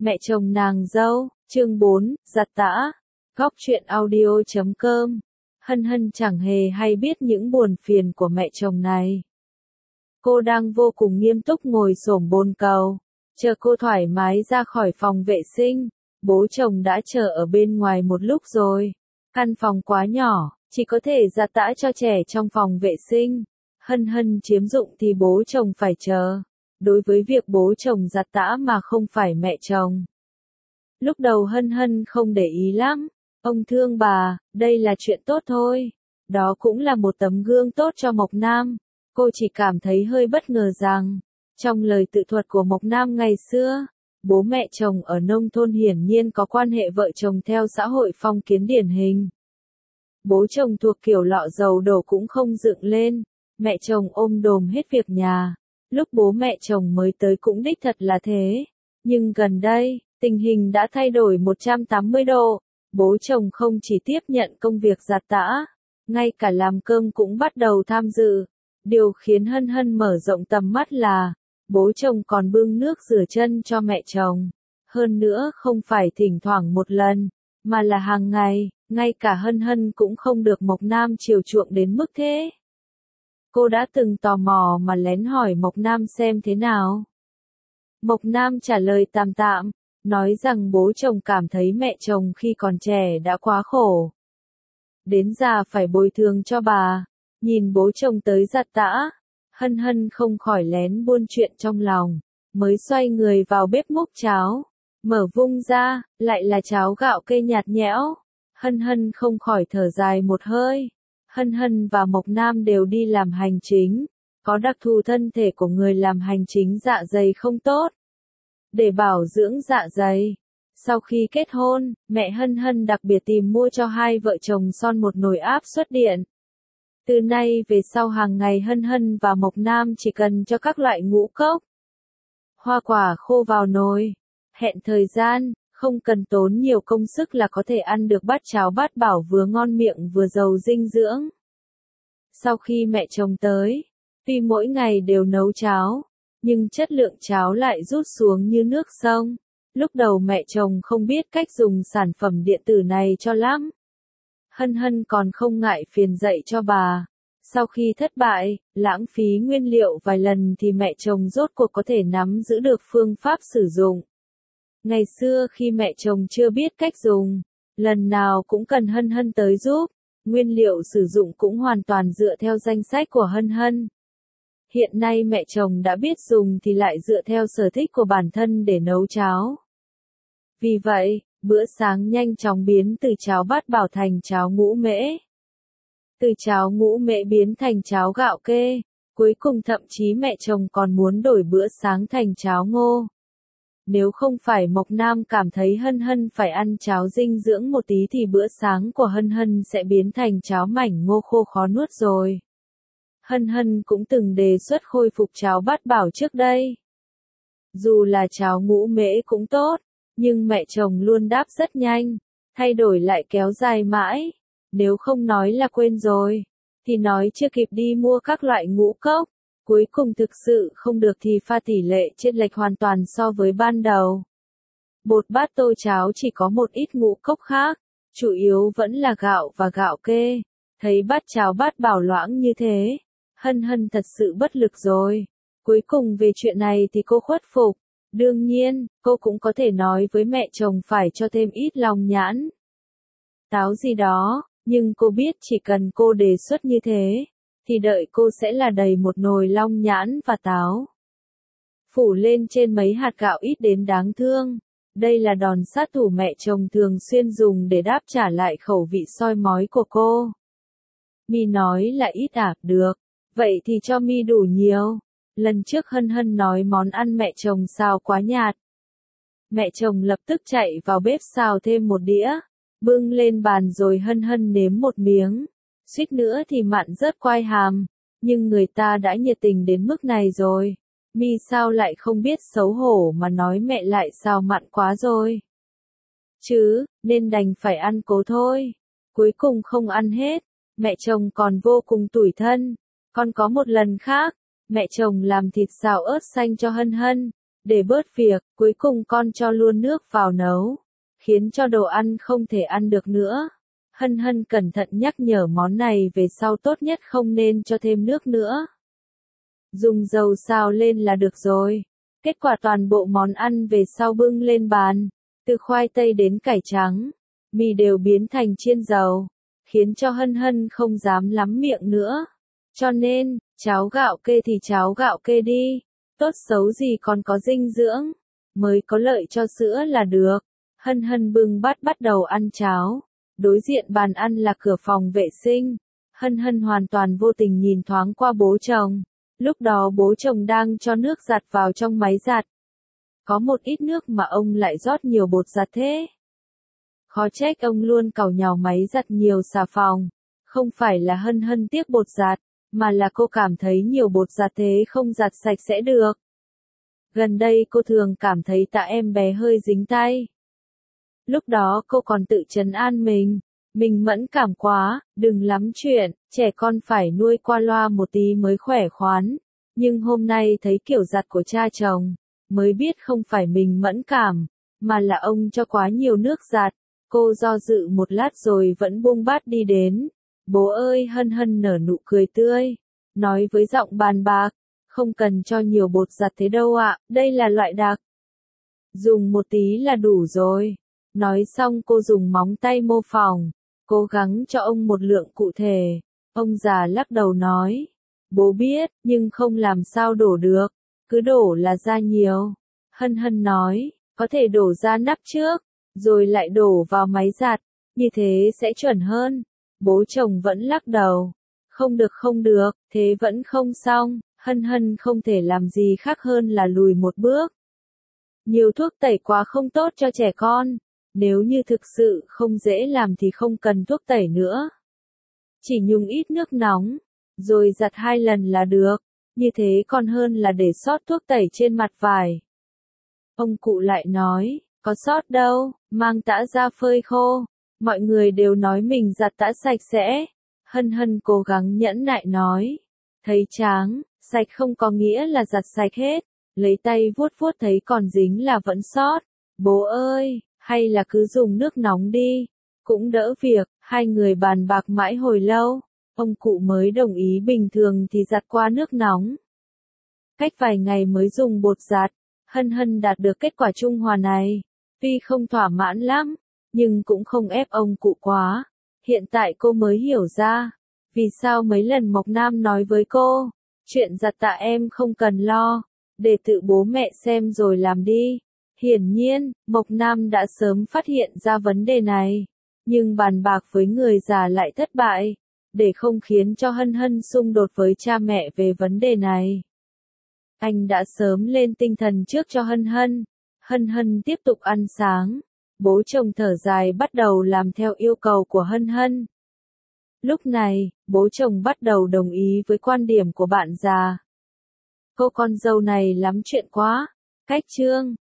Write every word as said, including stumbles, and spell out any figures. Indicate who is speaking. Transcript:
Speaker 1: Mẹ chồng nàng dâu, chương bốn, giặt tã. Góc truyện audio chấm com. Hân Hân chẳng hề hay biết những buồn phiền của mẹ chồng này. Cô đang vô cùng nghiêm túc ngồi xổm bồn cầu, chờ cô thoải mái ra khỏi phòng vệ sinh. Bố chồng đã chờ ở bên ngoài một lúc rồi. Căn phòng quá nhỏ, chỉ có thể giặt tã cho trẻ trong phòng vệ sinh. Hân Hân chiếm dụng thì bố chồng phải chờ. Đối với việc bố chồng giặt tã mà không phải mẹ chồng. Lúc đầu Hân Hân không để ý lắm. Ông thương bà, đây là chuyện tốt thôi. Đó cũng là một tấm gương tốt cho Mộc Nam. Cô chỉ cảm thấy hơi bất ngờ rằng, trong lời tự thuật của Mộc Nam ngày xưa, bố mẹ chồng ở nông thôn hiển nhiên có quan hệ vợ chồng theo xã hội phong kiến điển hình. Bố chồng thuộc kiểu lọ dầu đổ cũng không dựng lên, mẹ chồng ôm đồm hết việc nhà. Lúc bố mẹ chồng mới tới cũng đích thật là thế. Nhưng gần đây, tình hình đã thay đổi một trăm tám mươi độ. Bố chồng không chỉ tiếp nhận công việc giặt tã, ngay cả làm cơm cũng bắt đầu tham dự. Điều khiến Hân Hân mở rộng tầm mắt là, bố chồng còn bưng nước rửa chân cho mẹ chồng. Hơn nữa không phải thỉnh thoảng một lần, mà là hàng ngày, ngay cả Hân Hân cũng không được Mộc Nam chiều chuộng đến mức thế. Cô đã từng tò mò mà lén hỏi Mộc Nam xem thế nào. Mộc Nam trả lời tạm tạm, nói rằng bố chồng cảm thấy mẹ chồng khi còn trẻ đã quá khổ. Đến già phải bồi thường cho bà. Nhìn bố chồng tới giặt tã, Hân Hân không khỏi lén buôn chuyện trong lòng, mới xoay người vào bếp múc cháo. Mở vung ra, lại là cháo gạo kê nhạt nhẽo. Hân Hân không khỏi thở dài một hơi. Hân Hân và Mộc Nam đều đi làm hành chính, có đặc thù thân thể của người làm hành chính dạ dày không tốt. Để bảo dưỡng dạ dày, sau khi kết hôn, mẹ Hân Hân đặc biệt tìm mua cho hai vợ chồng son một nồi áp suất điện. Từ nay về sau hàng ngày Hân Hân và Mộc Nam chỉ cần cho các loại ngũ cốc, hoa quả khô vào nồi, hẹn thời gian, không cần tốn nhiều công sức là có thể ăn được bát cháo bát bảo vừa ngon miệng vừa giàu dinh dưỡng. Sau khi mẹ chồng tới, tuy mỗi ngày đều nấu cháo, nhưng chất lượng cháo lại rút xuống như nước sông. Lúc đầu mẹ chồng không biết cách dùng sản phẩm điện tử này cho lắm. Hân Hân còn không ngại phiền dạy cho bà. Sau khi thất bại, lãng phí nguyên liệu vài lần thì mẹ chồng rốt cuộc có thể nắm giữ được phương pháp sử dụng. Ngày xưa khi mẹ chồng chưa biết cách dùng, lần nào cũng cần Hân Hân tới giúp, nguyên liệu sử dụng cũng hoàn toàn dựa theo danh sách của Hân Hân. Hiện nay mẹ chồng đã biết dùng thì lại dựa theo sở thích của bản thân để nấu cháo. Vì vậy, bữa sáng nhanh chóng biến từ cháo bát bảo thành cháo ngũ mễ. Từ cháo ngũ mễ biến thành cháo gạo kê, cuối cùng thậm chí mẹ chồng còn muốn đổi bữa sáng thành cháo ngô. Nếu không phải Mộc Nam cảm thấy Hân Hân phải ăn cháo dinh dưỡng một tí thì bữa sáng của Hân Hân sẽ biến thành cháo mảnh ngô khô khó nuốt rồi. Hân Hân cũng từng đề xuất khôi phục cháo bát bảo trước đây. Dù là cháo ngũ mễ cũng tốt, nhưng mẹ chồng luôn đáp rất nhanh, thay đổi lại kéo dài mãi. Nếu không nói là quên rồi, thì nói chưa kịp đi mua các loại ngũ cốc. Cuối cùng thực sự không được thì pha tỷ lệ chênh lệch hoàn toàn so với ban đầu. Bột bát tô cháo chỉ có một ít ngũ cốc khác, chủ yếu vẫn là gạo và gạo kê. Thấy bát cháo bát bảo loãng như thế, Hân Hân thật sự bất lực rồi. Cuối cùng về chuyện này thì cô khuất phục. Đương nhiên, cô cũng có thể nói với mẹ chồng phải cho thêm ít lòng nhãn, táo gì đó, nhưng cô biết chỉ cần cô đề xuất như thế, thì đợi cô sẽ là đầy một nồi long nhãn và táo. Phủ lên trên mấy hạt gạo ít đến đáng thương. Đây là đòn sát thủ mẹ chồng thường xuyên dùng để đáp trả lại khẩu vị soi mói của cô. Mi nói là ít ạp được, vậy thì cho Mi đủ nhiều. Lần trước Hân Hân nói món ăn mẹ chồng xào quá nhạt. Mẹ chồng lập tức chạy vào bếp xào thêm một đĩa, bưng lên bàn rồi Hân Hân nếm một miếng. Suýt nữa thì mặn rớt quai hàm, nhưng người ta đã nhiệt tình đến mức này rồi. Mi sao lại không biết xấu hổ mà nói mẹ lại xào mặn quá rồi. Chứ, nên đành phải ăn cố thôi. Cuối cùng không ăn hết, mẹ chồng còn vô cùng tủi thân. Còn có một lần khác, mẹ chồng làm thịt xào ớt xanh cho Hân Hân, Để bớt việc, cuối cùng con cho luôn nước vào nấu, khiến cho đồ ăn không thể ăn được nữa. Hân Hân cẩn thận nhắc nhở món này về sau tốt nhất không nên cho thêm nước nữa. Dùng dầu xào lên là được rồi. Kết quả toàn bộ món ăn về sau bưng lên bàn, từ khoai tây đến cải trắng, mì đều biến thành chiên dầu, khiến cho Hân Hân không dám lắm miệng nữa. Cho nên, cháo gạo kê thì cháo gạo kê đi, tốt xấu gì còn có dinh dưỡng, mới có lợi cho sữa là được. Hân Hân bưng bát bắt đầu ăn cháo, đối diện bàn ăn là cửa phòng vệ sinh. Hân Hân hoàn toàn vô tình nhìn thoáng qua bố chồng. Lúc đó bố chồng đang cho nước giặt vào trong máy giặt. Có một ít nước mà ông lại rót nhiều bột giặt thế. Khó trách ông luôn càu nhàu máy giặt nhiều xà phòng. Không phải là Hân Hân tiếc bột giặt, mà là cô cảm thấy nhiều bột giặt thế không giặt sạch sẽ được. Gần đây cô thường cảm thấy tạ em bé hơi dính tay. Lúc đó cô còn tự trấn an mình. Mình mẫn cảm quá, đừng lắm chuyện, trẻ con phải nuôi qua loa một tí mới khỏe khoắn. Nhưng hôm nay thấy kiểu giặt của cha chồng, mới biết không phải mình mẫn cảm, mà là ông cho quá nhiều nước giặt. Cô do dự một lát rồi vẫn buông bát đi đến. Bố ơi, Hân Hân nở nụ cười tươi, nói với giọng bàn bạc, không cần cho nhiều bột giặt thế đâu ạ, đây là loại đặc. Dùng một tí là đủ rồi. Nói xong cô dùng móng tay mô phỏng, cố gắng cho ông một lượng cụ thể. Ông già lắc đầu nói, bố biết, nhưng không làm sao đổ được, cứ đổ là ra nhiều. Hân Hân nói, có thể đổ ra nắp trước, rồi lại đổ vào máy giặt, như thế sẽ chuẩn hơn. Bố chồng vẫn lắc đầu, không được không được, thế vẫn không xong. Hân Hân không thể làm gì khác hơn là lùi một bước. Nhiều thuốc tẩy quá không tốt cho trẻ con. Nếu như thực sự không dễ làm thì không cần thuốc tẩy nữa. Chỉ nhúng ít nước nóng, rồi giặt hai lần là được. Như thế còn hơn là để sót thuốc tẩy trên mặt vải. Ông cụ lại nói, có sót đâu, mang tã ra phơi khô. Mọi người đều nói mình giặt tã sạch sẽ. Hân Hân cố gắng nhẫn nại nói. Thấy cháng, sạch không có nghĩa là giặt sạch hết. Lấy tay vuốt vuốt thấy còn dính là vẫn sót. Bố ơi! Hay là cứ dùng nước nóng đi, cũng đỡ việc. Hai người bàn bạc mãi hồi lâu, ông cụ mới đồng ý bình thường thì giặt qua nước nóng. Cách vài ngày mới dùng bột giặt, Hân Hân đạt được kết quả trung hòa này. Tuy không thỏa mãn lắm, nhưng cũng không ép ông cụ quá. Hiện tại cô mới hiểu ra, vì sao mấy lần Mộc Nam nói với cô, chuyện giặt tạ em không cần lo, để tự bố mẹ xem rồi làm đi. Hiển nhiên, Mộc Nam đã sớm phát hiện ra vấn đề này, nhưng bàn bạc với người già lại thất bại, để không khiến cho Hân Hân xung đột với cha mẹ về vấn đề này. Anh đã sớm lên tinh thần trước cho Hân Hân. Hân Hân tiếp tục ăn sáng, bố chồng thở dài bắt đầu làm theo yêu cầu của Hân Hân. Lúc này, bố chồng bắt đầu đồng ý với quan điểm của bạn già. Cô con dâu này lắm chuyện quá, cách trương,